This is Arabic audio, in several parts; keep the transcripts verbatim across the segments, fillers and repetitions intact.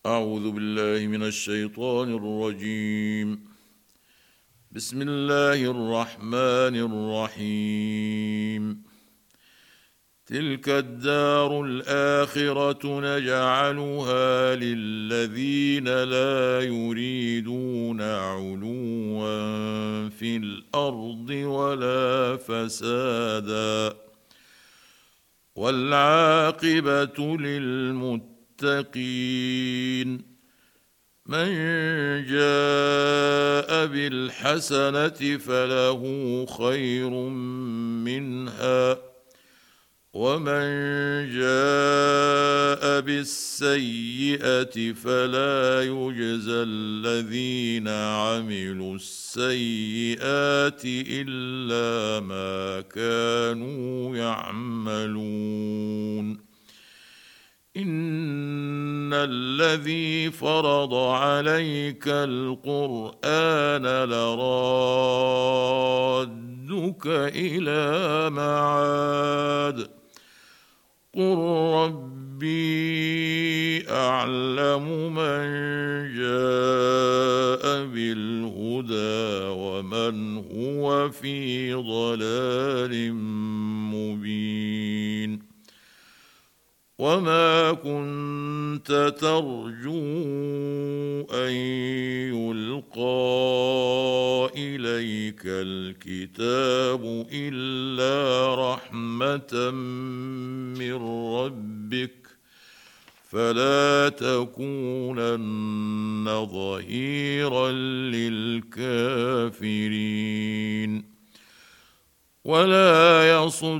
أعوذ بالله من الشيطان الرجيم. بسم الله الرحمن الرحيم. تلك الدار الآخرة نجعلها للذين لا يريدون علوا في الأرض ولا فسادا والعاقبة للمتقين. من جاء بالحسنة فله خير منها ومن جاء بالسيئة فلا يجزى الذين عملوا السيئات إلا ما كانوا يعملون. إن الذي فرض عليك القرآن لرادك إلى معاد قل ربي أعلم من جاء بالهدى ومن هو في ضلال مبين. وما كنت ترجو أن يلقى إليك الكتاب إلا رحمة من ربك فلا تكونن ظهيرا للكافرين. ولا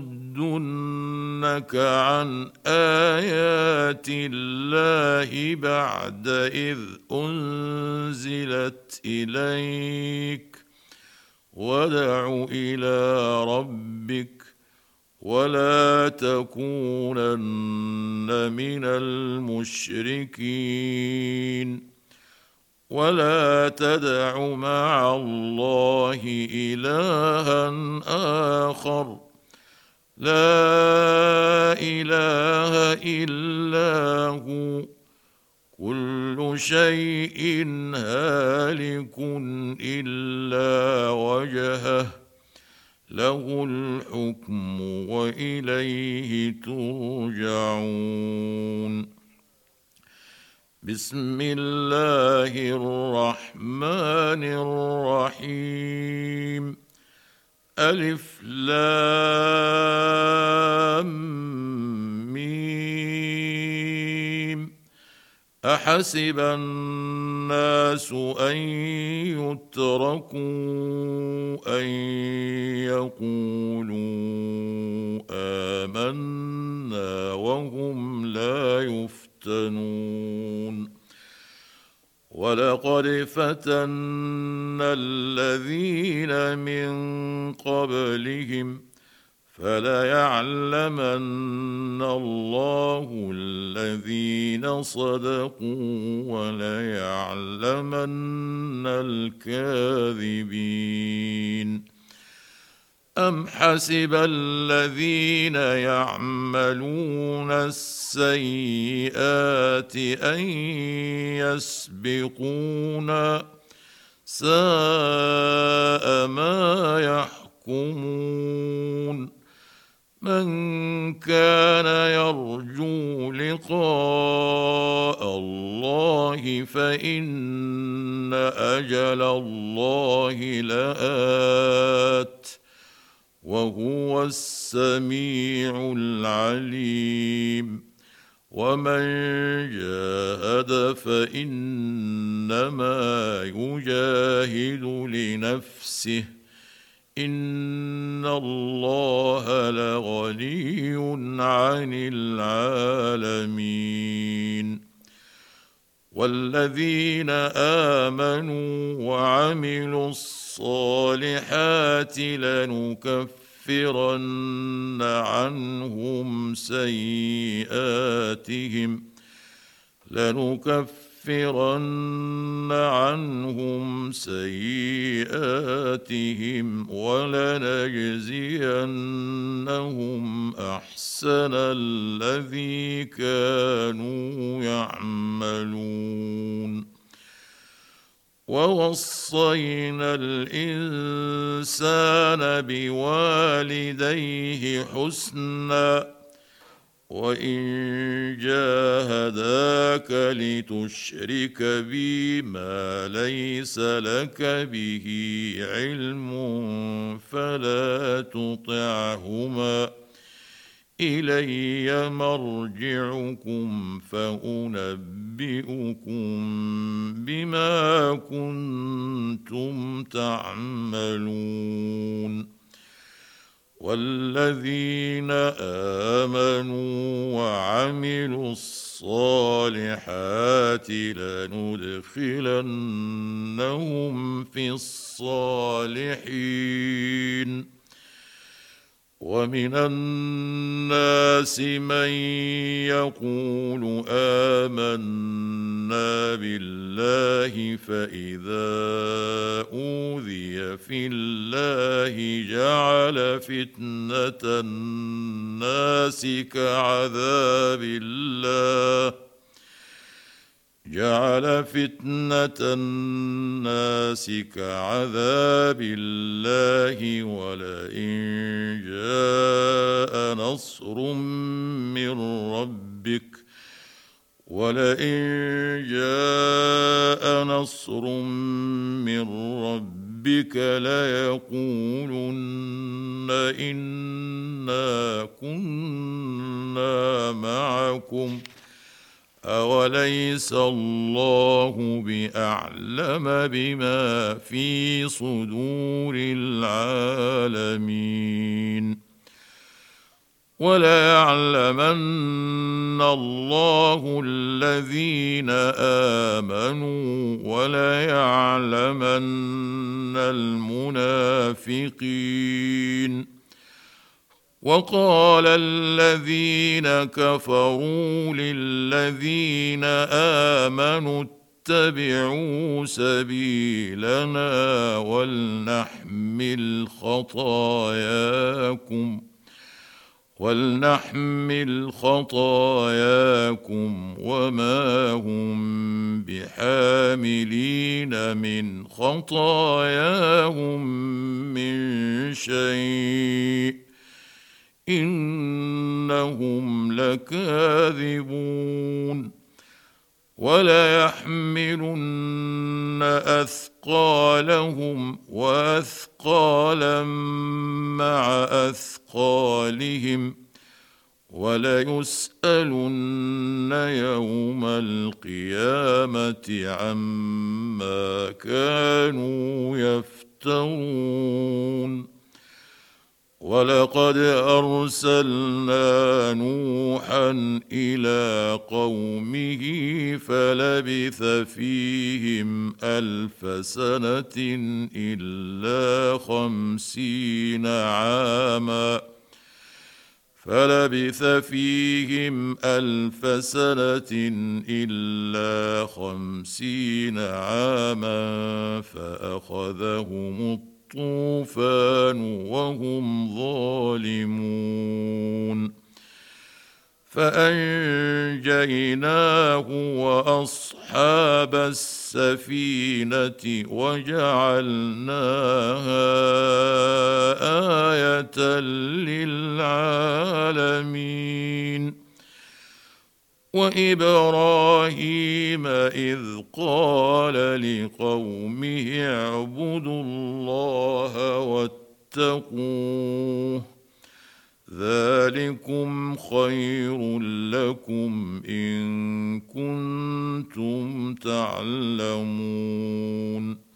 يصدنك عن آيات الله بعد إذ أنزلت إليك وادع إلى ربك ولا تكونن من المشركين. ولا تدع مع الله إلها آخر لا إله إلا هو كل شيء هالك إلا وجهه له الحكم وإليه ترجعون. بسم الله الرحمن الرحيم. ألف لام ميم. أحسب الناس أن يتركوا أن يقولوا آمنا وهم لا يفتنون. ولقد فتنا الذين من قبلهم فليعلمن الله الذين صدقوا وليعلمن الكاذبين. أم حسب الذين يعملون السيئات أن يسبقونا ساء ما يحكمون. من كان يرجو لقاء الله فإن أجل الله لآت وهو السميع العليم. ومن جاهد فإنما يجاهد لنفسه إن الله لغني عن العالمين. والذين آمنوا وعملوا الصالحات لنكفرن عنهم سيئاتهم لنكفرن لنكفرن عنهم سيئاتهم ولنجزينهم أحسن الذي كانوا يعملون ووصينا الإنسان بوالديه حسنا وإن جاهداك لتشرك بي ما ليس لك به علم فلا تطعهما إلي مرجعكم فأنبئكم بما كنتم تعملون والذين آمنوا وعملوا الصالحات لندخلنهم في الصالحين ومن الناس من يقول آمنا بالله فإذا أوذي في الله جعل فتنة الناس كعذاب الله جعل فتنة الناس كعذاب الله ولئن جاء نصر من ربك ولئن جاء نصر من ربك ليقولن إنا كنا معكم أوليس الله بأعلم بما في صدور العالمين وليعلمن الله الذين آمنوا وليعلمن المنافقين وقال الذين كفروا للذين آمنوا اتبعوا سبيلنا ولنحمل خطاياكم ولنحمل خطاياكم وما هم بحاملين من خطاياهم من شيء إنهم لكاذبون وليحملن أثقالهم وأثقالا مع أثقالهم وليسألن يوم القيامة عما كانوا يفترون ولقد أرسلنا نوحا إلى قومه فلبث فيهم ألف سنة إلا خمسين عاما فلبث فيهم ألف سنة إلا خمسين عاما فأخذهم الطوفان الطوفان وهم ظالمون فأنجيناه وأصحاب السفينة وجعلناها آية للعالمين وإبراهيم إذ قال لقومه اعبدوا الله واتقوه ذلكم خير لكم إن كنتم تعلمون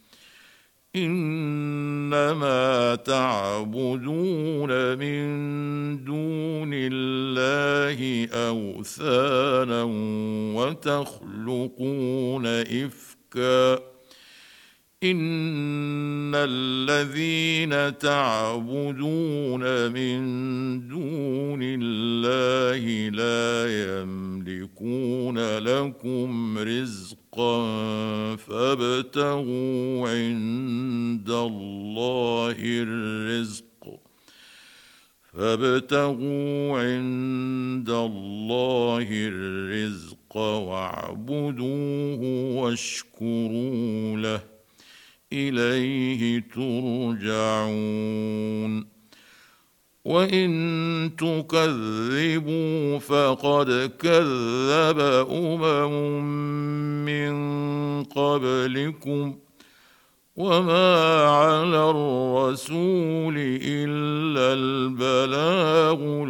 إنما تعبدون من دون الله أوثانا وتخلقون إفكا إن الذين تعبدون من دون الله لا يملكون لكم رزقا فابتغوا عند الله الرزق فابتغوا عند الله الرزق واعبدوه واشكروا له إليه ترجعون وإن تكذبوا فقد كذب أمم من قبلكم وما على الرسول إلا البلاغ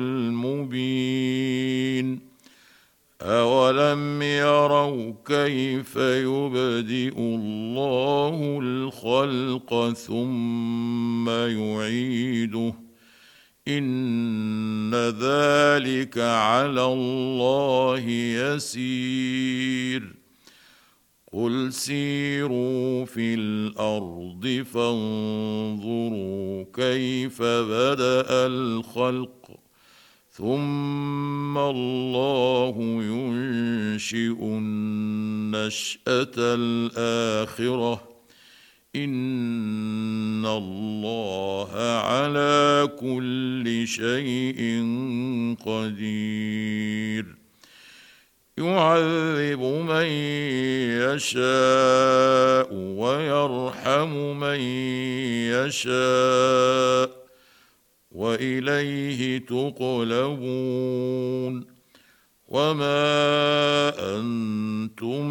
المبين أولم يروا كيف يبدئ الله الخلق ثم يعيده إن ذلك على الله يسير قل سيروا في الأرض فانظروا كيف بدأ الخلق ثم الله ينشئ النشأة الآخرة إن الله على كل شيء قدير يعذب من يشاء ويرحم من يشاء وإليه تقلبون وما أنتم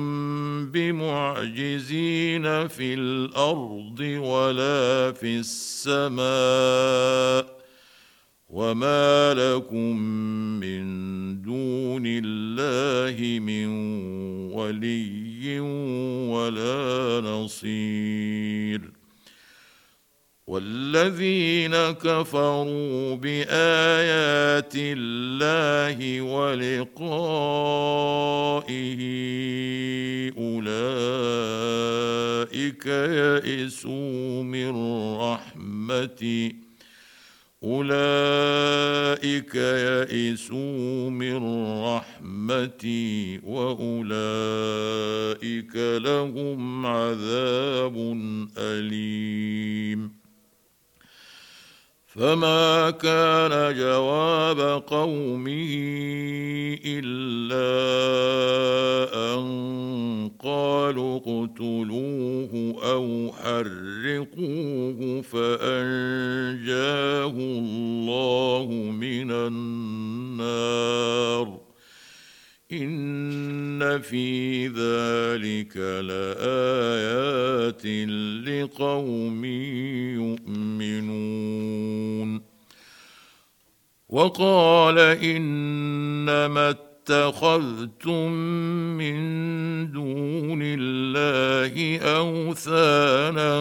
بمعجزين في الأرض ولا في السماء وما لكم من دون الله من ولي ولا نصير والذين كفروا بآيات الله ولقائه أولئك يئسوا من رحمتي أولئك يئسوا من رحمتي وأولئك لهم عذاب أليم فما كان جواب قومه إلا أن قالوا اقتلوه أو حرقوه فأنجاه الله من النار إن في ذلك لآيات لقوم يؤمنون وقال إنما اتخذتم من دون الله أوثانا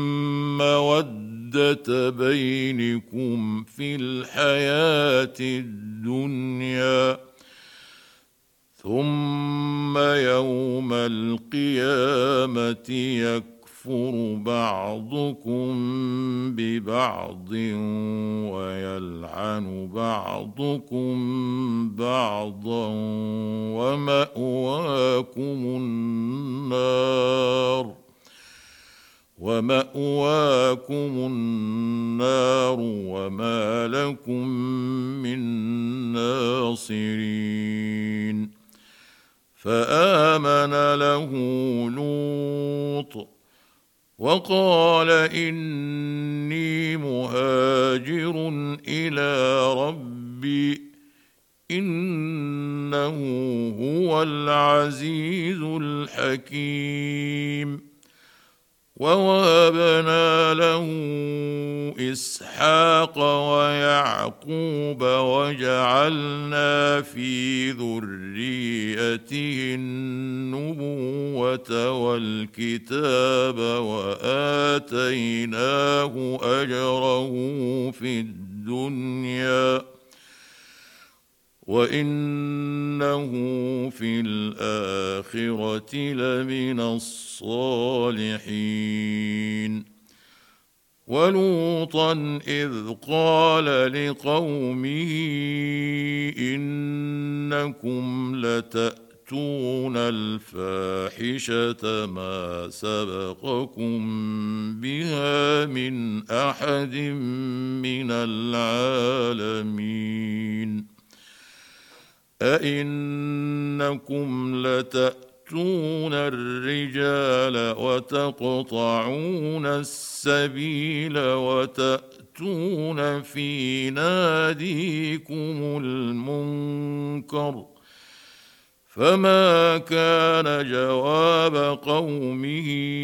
مودة بينكم في الحياة الدنيا ثم يوم القيامة يكفر بعضكم ببعض ويلعن بعضكم بعضا ومأواكم النار ومأواكم النار وما لكم من ناصرين فآمن له لوط وقال إني مهاجر إلى ربي إنه هو العزيز الحكيم ووهبنا له إسحاق ويعقوب وجعلنا في ذريته النبوة والكتاب وآتيناه أجره في الدنيا وإنه في الآخرة لمن الصالحين. ولوطا إذ قال لقومه إنكم لتأتون الفاحشة ما سبقكم بها من أحد من العالمين. أئنكم لتأتون الرجال وتقطعون السبيل وتأتون في ناديكم المنكر. فما كان جواب قومه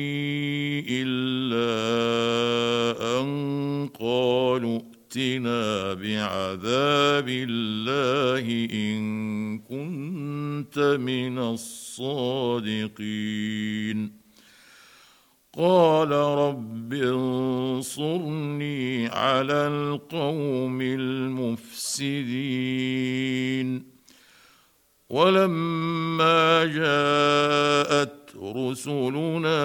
إلا أن قالوا ائتنا بعذاب الله إن كنت من الصادقين. قال رب انصرني على القوم المفسدين. ولما جاءت رسلنا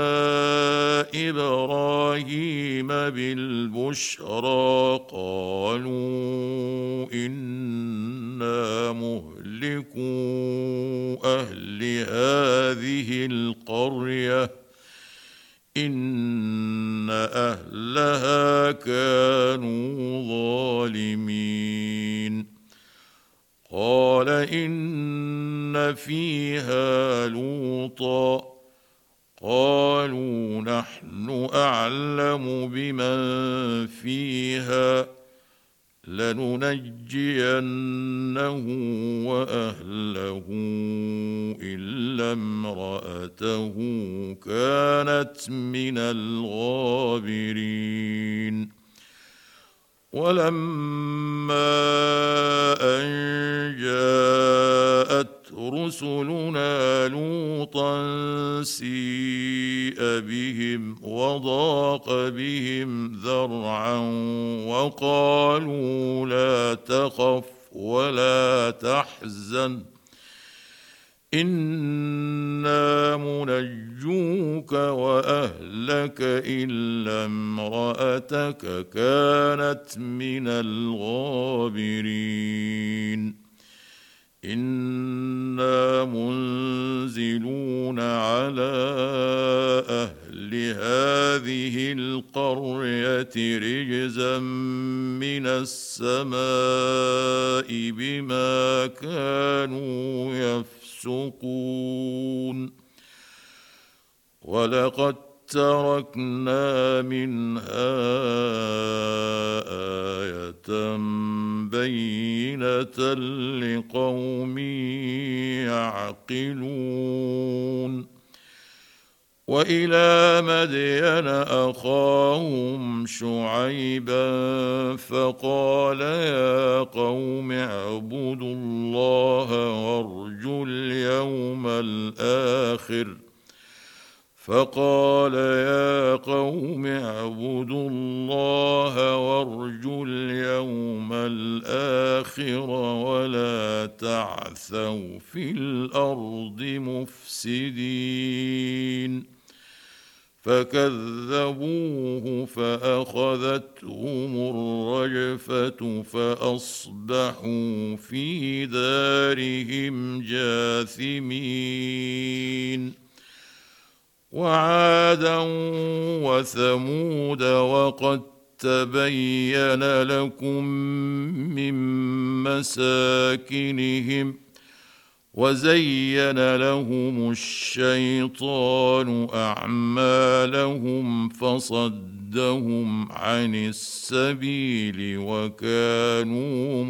إبراهيم بالبشرى قالوا إنا مهلكو أهل هذه القرية إن أهلها كانوا ظالمين. قال إن فيها لوطا قالوا نحن أعلم بمن فيها لننجينه وأهله إلا امرأته كانت من الغابرين. ولما أن جاءت رسلنا لوطا سيء بهم وضاق بهم ذرعا وقالوا لا تخف ولا تحزن إنا منجوك وأهلك إلا امرأتك كانت من الغابرين. إنا منزلون على أهل هذه القرية رجزا من السماء بما كانوا يفسقون. ولقد تركنا منها آية بينة لقوم يعقلون. وإلى مدين أخاهم شعيبا فقال يا قوم اعبدوا الله وارجوا اليوم الآخر فقال يا قوم اعبدوا الله وارجوا اليوم الآخر ولا تعثوا في الأرض مفسدين. فكذبوه فأخذتهم الرجفة فأصبحوا في دارهم جاثمين. وعادا وثمود وقد تبين لكم من مساكنهم وزين لهم الشيطان أعمالهم فصدهم عن السبيل وكانوا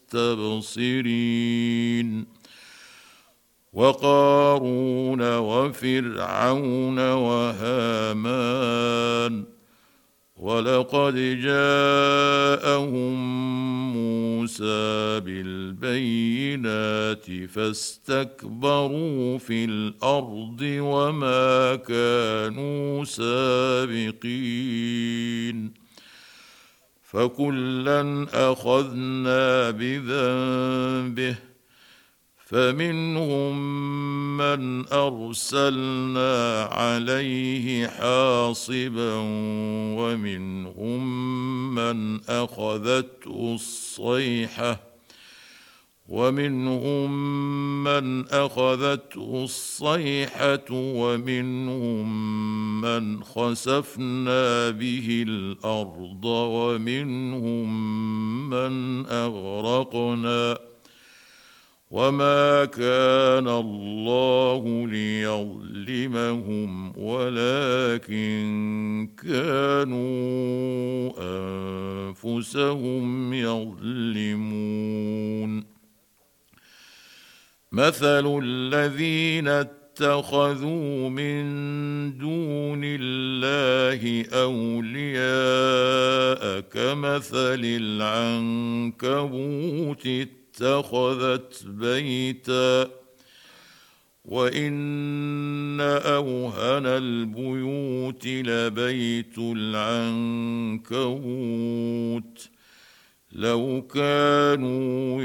مستبصرين. وقارون وفرعون وهامان ولقد جاءهم موسى بالبينات فاستكبروا في الأرض وما كانوا سابقين. فكلا أخذنا بذنبه فمنهم من أرسلنا عليه حاصبا ومنهم من أخذته الصيحة ومنهم من أخذته الصيحة ومنهم من خسفنا به الأرض ومنهم من أغرقنا وما كان الله ليظلمهم ولكن كانوا أنفسهم يظلمون مثل الذين اتخذوا من دون الله أولياء كمثل العنكبوت اتخذت بيتا وإن أوهن البيوت لبيت العنكبوت لو كانوا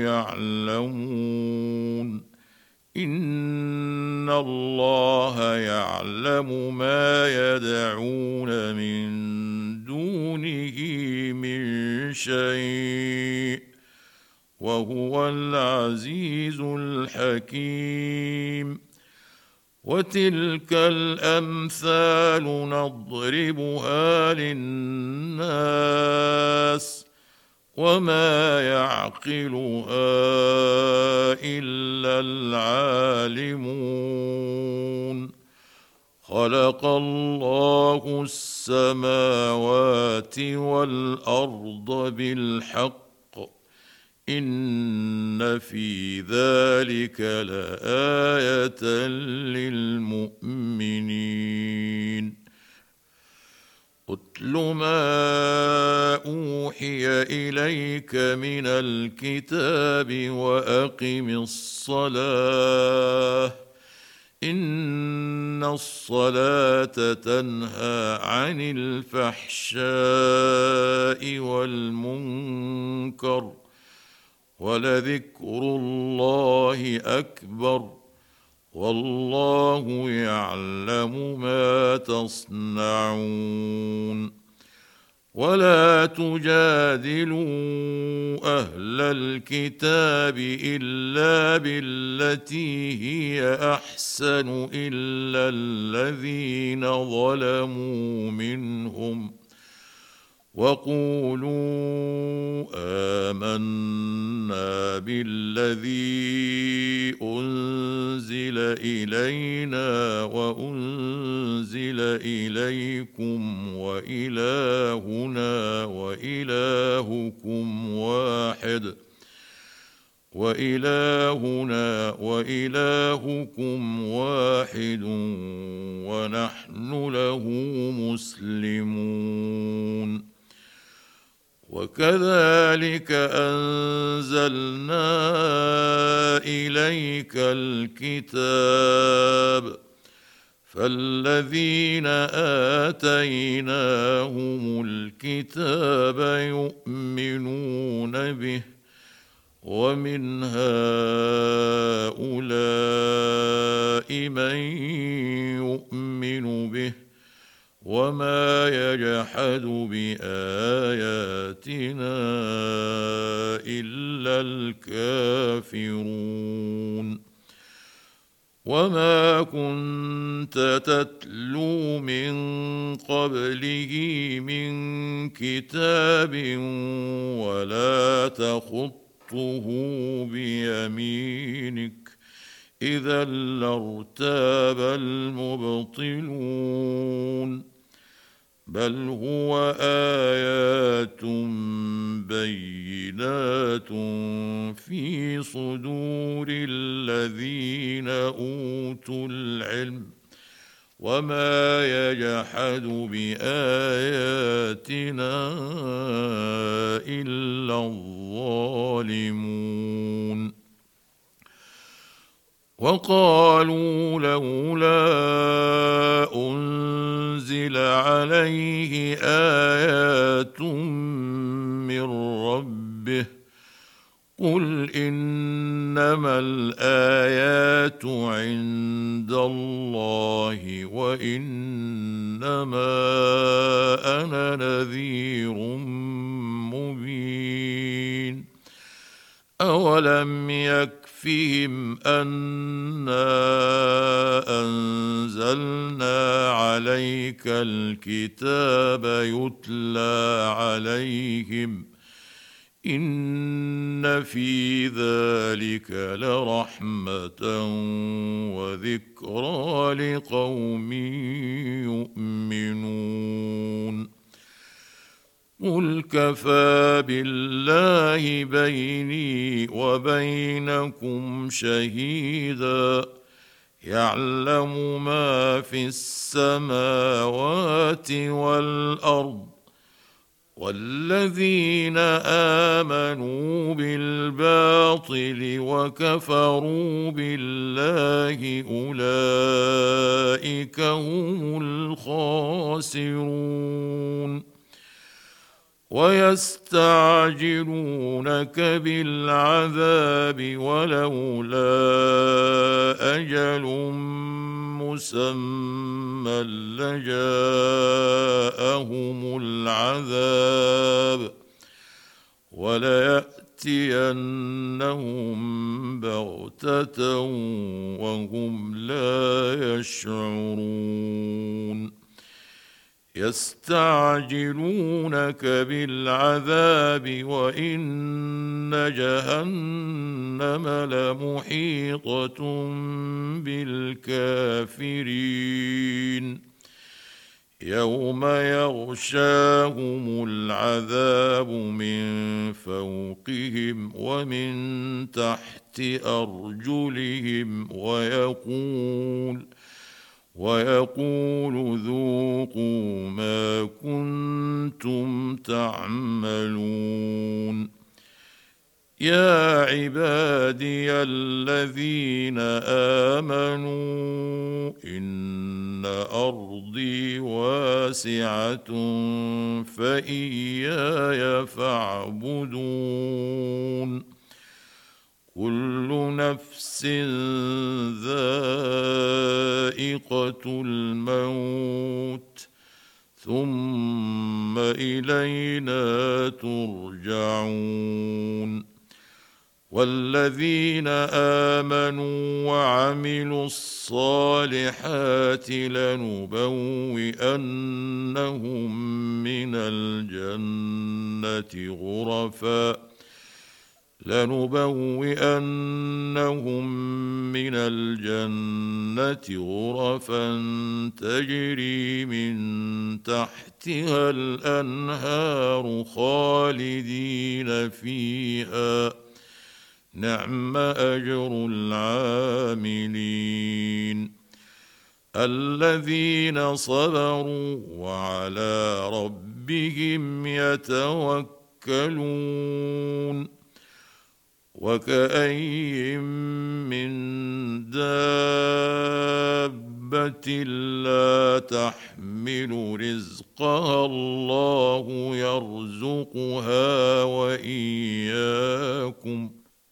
يعلمون إن الله يعلم ما يدعون من دونه من شيء وهو العزيز الحكيم وتلك الأمثال نضربها للناس وما يعقلها إلا العالمون خلق الله السماوات والأرض بالحق إن في ذلك لآية للمؤمنين اتل ما أوحي إليك من الكتاب وأقم الصلاة إن الصلاة تنهى عن الفحشاء والمنكر ولذكر الله أكبر والله يعلم ما تصنعون ولا تجادلوا أهل الكتاب إلا بالتي هي أحسن إلا الذين ظلموا منهم وقولوا آمنا بالذي أنزل إلينا وأنزل إليكم وإلهنا وإلهكم واحد وإلهنا وإلهكم واحد ونحن له مسلمون وكذلك أنزلنا إليك الكتاب فالذين آتيناهم الكتاب يؤمنون به ومن هؤلاء من يؤمن به وما يجحد بآياتنا إلا الكافرون وما كنت تتلو من قبله من كتاب ولا تخطه بيمينك إذا لارتاب المبطلون بل هو آيات بينات في صدور الذين أوتوا العلم وما يجحد بآياتنا إلا الظالمون وقالوا لولا أنزل عليه آيات من ربه قل إنما الآيات عند الله وإنما أنا نذير مبين أولم يكفهم أنا أنزلنا عليك الكتاب يتلى عليهم إن في ذلك لرحمة وذكرى لقوم يؤمنون قل كفى بالله بيني وبينكم شهيدا يعلم ما في السماوات والأرض والذين آمنوا بالباطل وكفروا بالله أولئك هم الخاسرون ويستعجلونك بالعذاب ولولا أجل مسمى لجاءهم العذاب وليأتينهم بغتة وهم لا يشعرون يستعجلونك بالعذاب وإن جهنم لمحيطة بالكافرين يوم يغشاهم العذاب من فوقهم ومن تحت أرجلهم ويقول ويقول ذوقوا ما كنتم تعملون يا عبادي الذين آمنوا إن أرضي واسعة فإياي فاعبدون كل نفس ذائقة الموت ثم إلينا ترجعون والذين آمنوا وعملوا الصالحات لنبوئنهم من الجنة غرفاً لنبوئنهم من الجنة غرفا تجري من تحتها الأنهار خالدين فيها نعم أجر العاملين الذين صبروا وعلى ربهم يتوكلون وكأين من دابة لا تحمل رزقها الله يرزقها وإياكم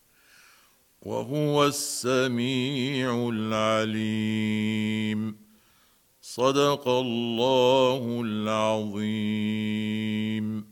وهو السميع العليم صدق الله العظيم.